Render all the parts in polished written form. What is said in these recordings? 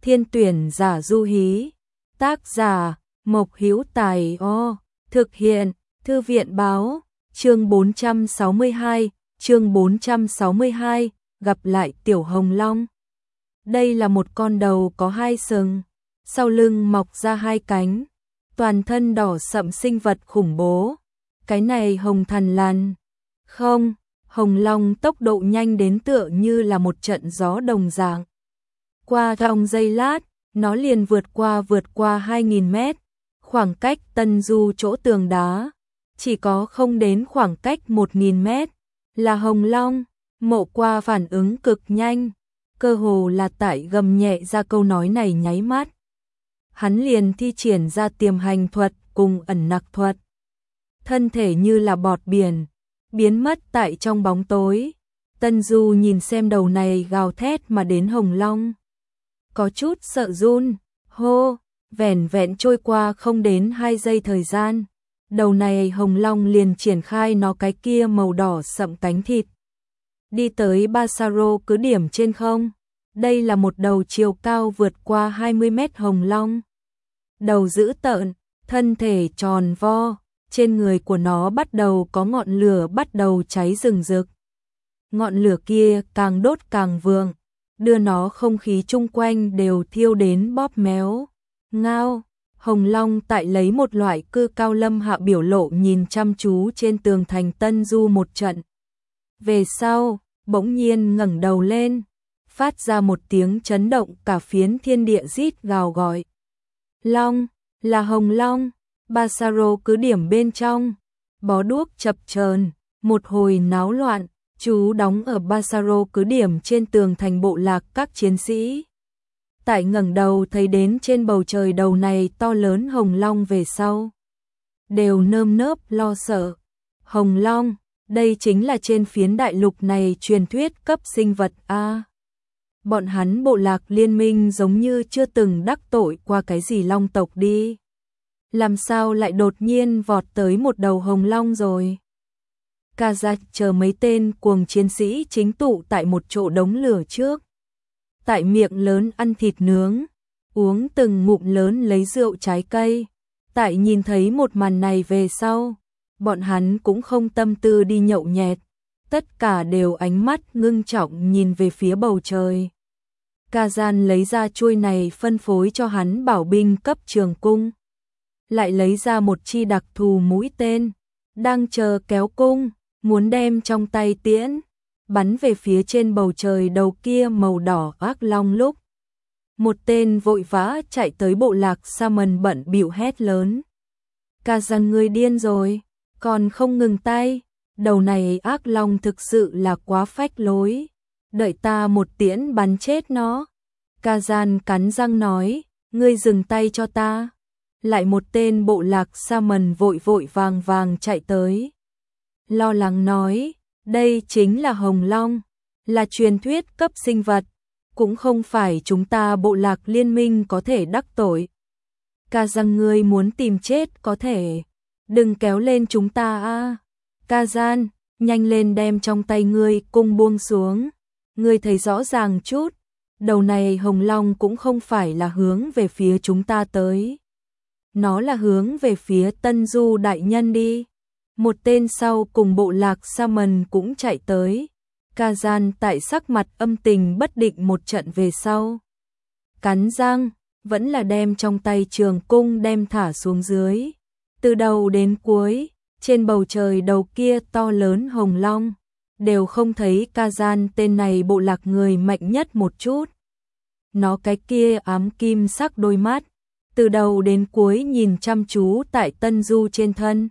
Thiên tuyển giả du hí. Tác giả Mộc Hữu Tài. Thực hiện Thư viện báo. Chương 462, gặp lại Tiểu Hồng Long. Đây là một con đầu có hai sừng, sau lưng mọc ra hai cánh, toàn thân đỏ sậm sinh vật khủng bố. Cái này Hồng Thần Lan. Không, Hồng Long tốc độ nhanh đến tựa như là một trận gió đồng dạng. Qua trong giây lát, nó liền vượt qua 2000 mét, khoảng cách Tân Du chỗ tường đá, chỉ có không đến khoảng cách 1000 mét, là Hồng Long. Mộ Qua phản ứng cực nhanh, cơ hồ là tại gầm nhẹ ra câu nói này nháy mắt. Hắn liền thi triển ra tiềm hành thuật cùng ẩn nặc thuật. Thân thể như là bọt biển, biến mất tại trong bóng tối. Tân Du nhìn xem đầu này gào thét mà đến Hồng Long, có chút sợ run. Hô, vẻn vẹn trôi qua không đến 2 giây thời gian, đầu này Hồng Long liền triển khai nó cái kia màu đỏ sậm cánh thịt, đi tới Basaro cứ điểm trên không. Đây là một đầu chiều cao vượt qua 20 mét Hồng Long. Đầu dữ tợn, thân thể tròn vo, trên người của nó bắt đầu có ngọn lửa bắt đầu cháy rừng rực. Ngọn lửa kia càng đốt càng vượng, đưa nó không khí chung quanh đều thiêu đến bóp méo. Ngao, Hồng Long tại lấy một loại cư cao lâm hạ biểu lộ nhìn chăm chú trên tường thành Tân Du một trận. Về sau, bỗng nhiên ngẩng đầu lên, phát ra một tiếng chấn động cả phiến thiên địa rít gào gọi. Long, là Hồng Long. Basaro cứ điểm bên trong, bó đuốc chập chờn, một hồi náo loạn. Chú đóng ở Basaro cứ điểm trên tường thành bộ lạc các chiến sĩ, tại ngẩng đầu thấy đến trên bầu trời đầu này to lớn Hồng Long về sau, đều nơm nớp lo sợ. Hồng Long, đây chính là trên phiến đại lục này truyền thuyết cấp sinh vật a. Bọn hắn bộ lạc liên minh giống như chưa từng đắc tội qua cái gì long tộc đi. Làm sao lại đột nhiên vọt tới một đầu Hồng Long rồi? Kazakh chờ mấy tên cuồng chiến sĩ chính tụ tại một chỗ đống lửa trước, tại miệng lớn ăn thịt nướng, uống từng ngụm lớn lấy rượu trái cây. Tại nhìn thấy một màn này về sau, bọn hắn cũng không tâm tư đi nhậu nhẹt, tất cả đều ánh mắt ngưng trọng nhìn về phía bầu trời. Kazan lấy ra chuôi này phân phối cho hắn bảo binh cấp trường cung, lại lấy ra một chi đặc thù mũi tên, đang chờ kéo cung, muốn đem trong tay tiễn, bắn về phía trên bầu trời đầu kia màu đỏ ác long lúc. Một tên vội vã chạy tới bộ lạc Salmon bận bịu hét lớn. Kazan ngươi điên rồi, còn không ngừng tay, đầu này ác long thực sự là quá phách lối, đợi ta một tiễn bắn chết nó. Kazan cắn răng nói, ngươi dừng tay cho ta. Lại một tên bộ lạc Salmon vội vàng chạy tới, lo lắng nói, đây chính là Hồng Long, là truyền thuyết cấp sinh vật, cũng không phải chúng ta bộ lạc liên minh có thể đắc tội. Kazan ngươi muốn tìm chết có thể, đừng kéo lên chúng ta a. Kazan, nhanh lên đem trong tay ngươi cung buông xuống, ngươi thấy rõ ràng chút, đầu này Hồng Long cũng không phải là hướng về phía chúng ta tới. Nó là hướng về phía Tân Du đại nhân đi. Một tên sau cùng bộ lạc Salmon cũng chạy tới. Kazan tại sắc mặt âm tình bất định một trận về sau, cắn răng, vẫn là đem trong tay trường cung đem thả xuống dưới. Từ đầu đến cuối, trên bầu trời đầu kia to lớn Hồng Long, đều không thấy Kazan tên này bộ lạc người mạnh nhất một chút. Nó cái kia ám kim sắc đôi mắt, từ đầu đến cuối nhìn chăm chú tại Tân Du trên thân.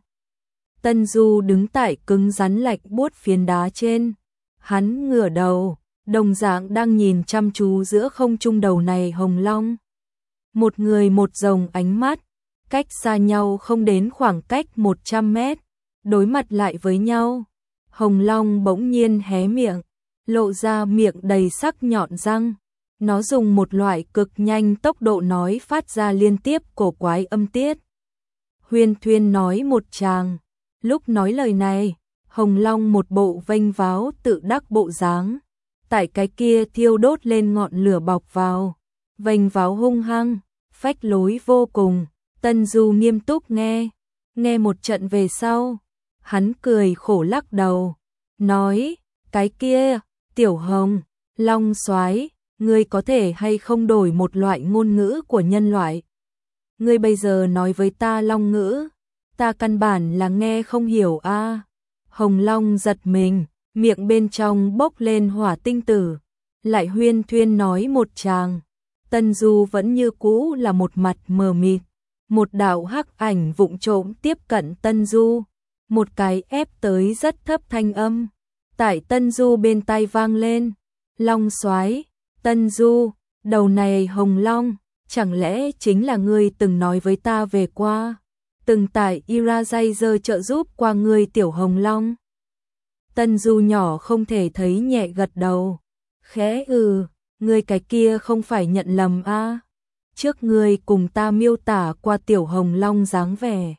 Tân Du đứng tại cứng rắn lạnh buốt phiến đá trên, hắn ngửa đầu, đồng dạng đang nhìn chăm chú giữa không trung đầu này Hồng Long. Một người một rồng ánh mắt, cách xa nhau không đến khoảng cách 100 mét, đối mặt lại với nhau. Hồng Long bỗng nhiên hé miệng, lộ ra miệng đầy sắc nhọn răng. Nó dùng một loại cực nhanh tốc độ nói phát ra liên tiếp cổ quái âm tiết. Huyên thuyên nói một tràng. Lúc nói lời này, Hồng Long một bộ vênh váo tự đắc bộ dáng, tại cái kia thiêu đốt lên ngọn lửa bọc vào, vênh váo hung hăng, phách lối vô cùng. Tân Du nghiêm túc nghe một trận về sau, hắn cười khổ lắc đầu, nói, cái kia, Tiểu Hồng, Long soái, ngươi có thể hay không đổi một loại ngôn ngữ của nhân loại? Ngươi bây giờ nói với ta long ngữ, ta căn bản là nghe không hiểu a. Hồng Long giật mình, miệng bên trong bốc lên hỏa tinh tử, lại huyên thuyên nói một tràng. Tân Du vẫn như cũ là một mặt mờ mịt, một đạo hắc ảnh vụng trộm tiếp cận Tân Du, một cái ép tới rất thấp thanh âm. Tại Tân Du bên tai vang lên, Long soái, Tân Du, đầu này Hồng Long, chẳng lẽ chính là ngươi từng nói với ta về qua, từng tại Irajazer trợ giúp qua ngươi Tiểu Hồng Long? Tân Du nhỏ không thể thấy nhẹ gật đầu, khẽ ngươi cái kia không phải nhận lầm a. Trước ngươi cùng ta miêu tả qua Tiểu Hồng Long dáng vẻ,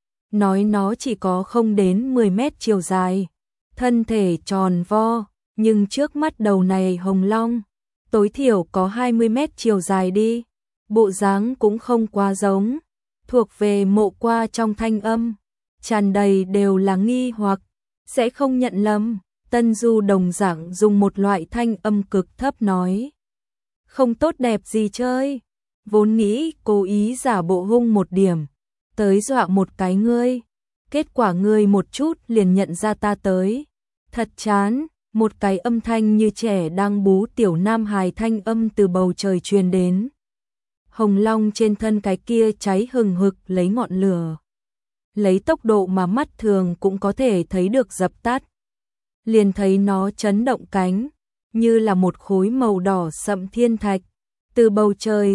nói nó chỉ có không đến 10 mét chiều dài, thân thể tròn vo, nhưng trước mắt đầu này Hồng Long, tối thiểu có 20 mét chiều dài đi, bộ dáng cũng không quá giống, thuộc về Mộ Qua trong thanh âm, tràn đầy đều là nghi hoặc, sẽ không nhận lầm. Tân Du đồng dạng dùng một loại thanh âm cực thấp nói, không tốt đẹp gì chơi, vốn nghĩ cố ý giả bộ hung một điểm, tới dọa một cái ngươi, kết quả ngươi một chút liền nhận ra ta tới, thật chán. Một cái âm thanh như trẻ đang bú tiểu nam hài thanh âm từ bầu trời truyền đến. Hồng Long trên thân cái kia cháy hừng hực lấy ngọn lửa, lấy tốc độ mà mắt thường cũng có thể thấy được dập tắt. Liền thấy nó chấn động cánh, như là một khối màu đỏ sậm thiên thạch, từ bầu trời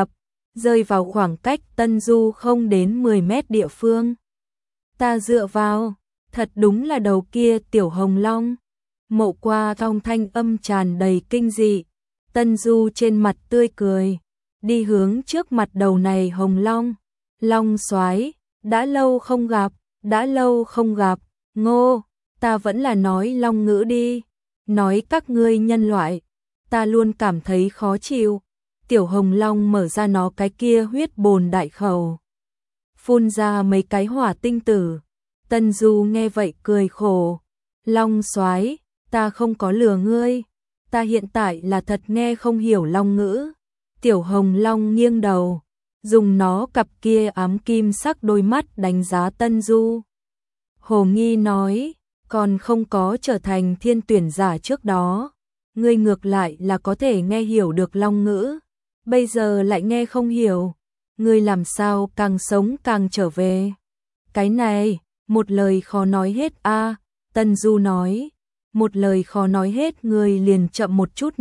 rơi vào khoảng cách Tân Du không đến 10 mét địa phương. Ta dựa vào, thật đúng là đầu kia Tiểu Hồng Long. Mộ Qua trong thanh âm tràn đầy kinh dị, Tân Du trên mặt tươi cười, đi hướng trước mặt đầu này Hồng Long. Long soái, đã lâu không gặp, Ngô, ta vẫn là nói long ngữ đi, nói các ngươi nhân loại, ta luôn cảm thấy khó chịu. Tiểu Hồng Long mở ra nó cái kia huyết bồn đại khẩu, phun ra mấy cái hỏa tinh tử. Tân Du nghe vậy cười khổ, Long soái, ta không có lừa ngươi, ta hiện tại là thật nghe không hiểu long ngữ. Tiểu Hồng Long nghiêng đầu, dùng nó cặp kia ám kim sắc đôi mắt đánh giá Tân Du. Hồ nghi nói, còn không có trở thành thiên tuyển giả trước đó, ngươi ngược lại là có thể nghe hiểu được long ngữ, bây giờ lại nghe không hiểu, ngươi làm sao càng sống càng trở về. Cái này, một lời khó nói hết a. Tân Du nói, một lời khó nói hết, ngươi liền chậm một chút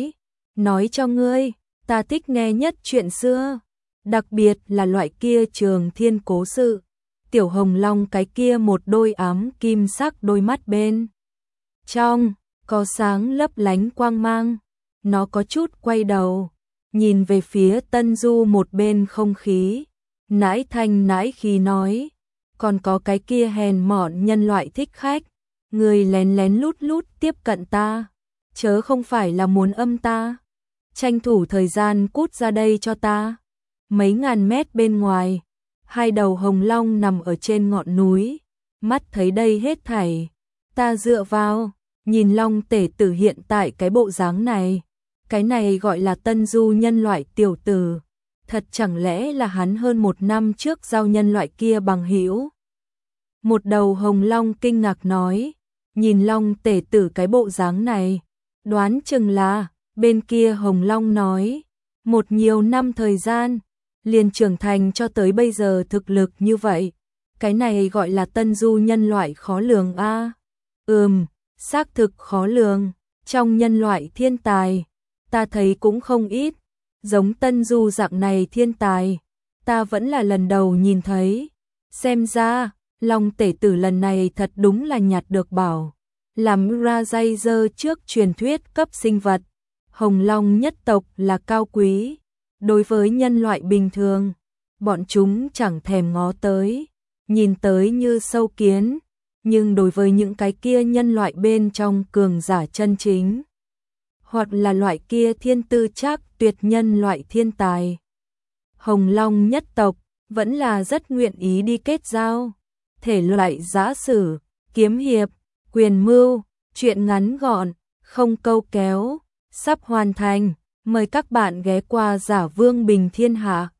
nói cho ngươi, ta thích nghe nhất chuyện xưa, đặc biệt là loại kia trường thiên cố sự. Tiểu Hồng Long cái kia một đôi ám kim sắc đôi mắt bên trong có sáng lấp lánh quang mang, nó có chút quay đầu, nhìn về phía Tân Du một bên không khí, nãi thanh nãi khí nói, còn có cái kia hèn mọn nhân loại thích khách, người lén lén lút lút tiếp cận ta, chớ không phải là muốn âm ta, tranh thủ thời gian cút ra đây cho ta. Mấy ngàn mét bên ngoài, hai đầu hồng long nằm ở trên ngọn núi, mắt thấy đây hết thảy, ta dựa vào, nhìn Long tể tử hiện tại cái bộ dáng này, cái này gọi là Tân Du nhân loại tiểu tử, thật chẳng lẽ là hắn hơn 1 năm trước giao nhân loại kia bằng hữu? Một đầu hồng long kinh ngạc nói, nhìn Long tể tử cái bộ dáng này, đoán chừng là, bên kia hồng long nói, một nhiều năm thời gian, liền trưởng thành cho tới bây giờ thực lực như vậy, cái này gọi là Tân Du nhân loại khó lường a. Xác thực khó lường, trong nhân loại thiên tài, ta thấy cũng không ít, giống Tân Du dạng này thiên tài, ta vẫn là lần đầu nhìn thấy, xem ra, Long tể tử lần này thật đúng là nhặt được bảo, làm Irajazer trước truyền thuyết cấp sinh vật, Hồng Long nhất tộc là cao quý, đối với nhân loại bình thường, bọn chúng chẳng thèm ngó tới, nhìn tới như sâu kiến, nhưng đối với những cái kia nhân loại bên trong cường giả chân chính, hoặc là loại kia thiên tư chắc tuyệt nhân loại thiên tài. Hồng Long nhất tộc vẫn là rất nguyện ý đi kết giao. Thể loại giã sử, kiếm hiệp, quyền mưu, truyện ngắn gọn, không câu kéo, sắp hoàn thành. Mời các bạn ghé qua Giả Vương Bình Thiên Hạ.